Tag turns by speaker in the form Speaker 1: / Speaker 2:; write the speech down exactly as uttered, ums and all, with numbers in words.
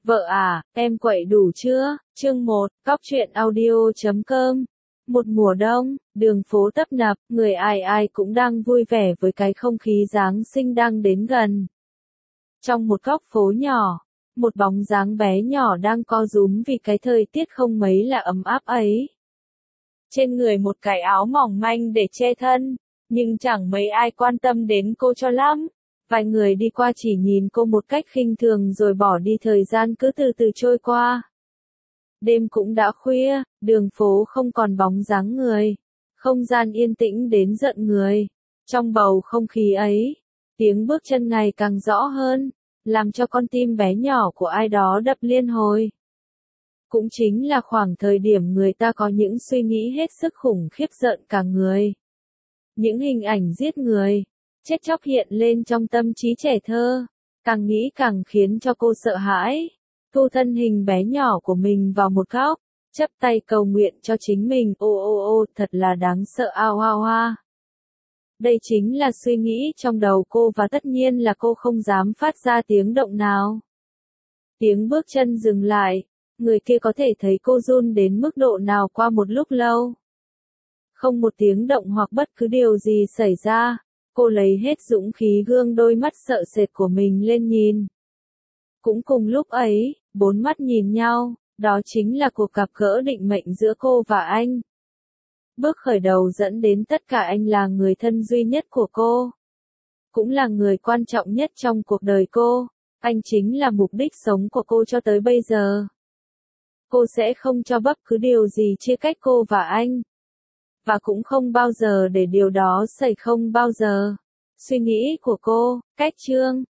Speaker 1: Vợ à, em quậy đủ chưa? Chương một, cóc truyện audio chấm com. Một mùa đông, đường phố tấp nập, người ai ai cũng đang vui vẻ với cái không khí Giáng sinh đang đến gần. Trong một góc phố nhỏ, một bóng dáng bé nhỏ đang co rúm vì cái thời tiết không mấy là ấm áp ấy. Trên người một cái áo mỏng manh để che thân, nhưng chẳng mấy ai quan tâm đến cô cho lắm. Vài người đi qua chỉ nhìn cô một cách khinh thường rồi bỏ đi, thời gian cứ từ từ trôi qua. Đêm cũng đã khuya, đường phố không còn bóng dáng người. Không gian yên tĩnh đến giận người. Trong bầu không khí ấy, tiếng bước chân ngày càng rõ hơn, làm cho con tim bé nhỏ của ai đó đập liên hồi. Cũng chính là khoảng thời điểm người ta có những suy nghĩ hết sức khủng khiếp giận cả người. Những hình ảnh giết người, chết chóc hiện lên trong tâm trí trẻ thơ, càng nghĩ càng khiến cho cô sợ hãi. Thu thân hình bé nhỏ của mình vào một góc, chắp tay cầu nguyện cho chính mình, ô ô ô, thật là đáng sợ, ao ao a. Đây chính là suy nghĩ trong đầu cô và tất nhiên là cô không dám phát ra tiếng động nào. Tiếng bước chân dừng lại, người kia có thể thấy cô run đến mức độ nào qua một lúc lâu. Không một tiếng động hoặc bất cứ điều gì xảy ra, cô lấy hết dũng khí gương đôi mắt sợ sệt của mình lên nhìn. Cũng cùng lúc ấy, bốn mắt nhìn nhau, đó chính là cuộc gặp gỡ định mệnh giữa cô và anh. Bước khởi đầu dẫn đến tất cả, anh là người thân duy nhất của cô. Cũng là người quan trọng nhất trong cuộc đời cô, anh chính là mục đích sống của cô cho tới bây giờ. Cô sẽ không cho bất cứ điều gì chia cách cô và anh. Và cũng không bao giờ để điều đó xảy, không bao giờ. Suy nghĩ của cô, cách chương.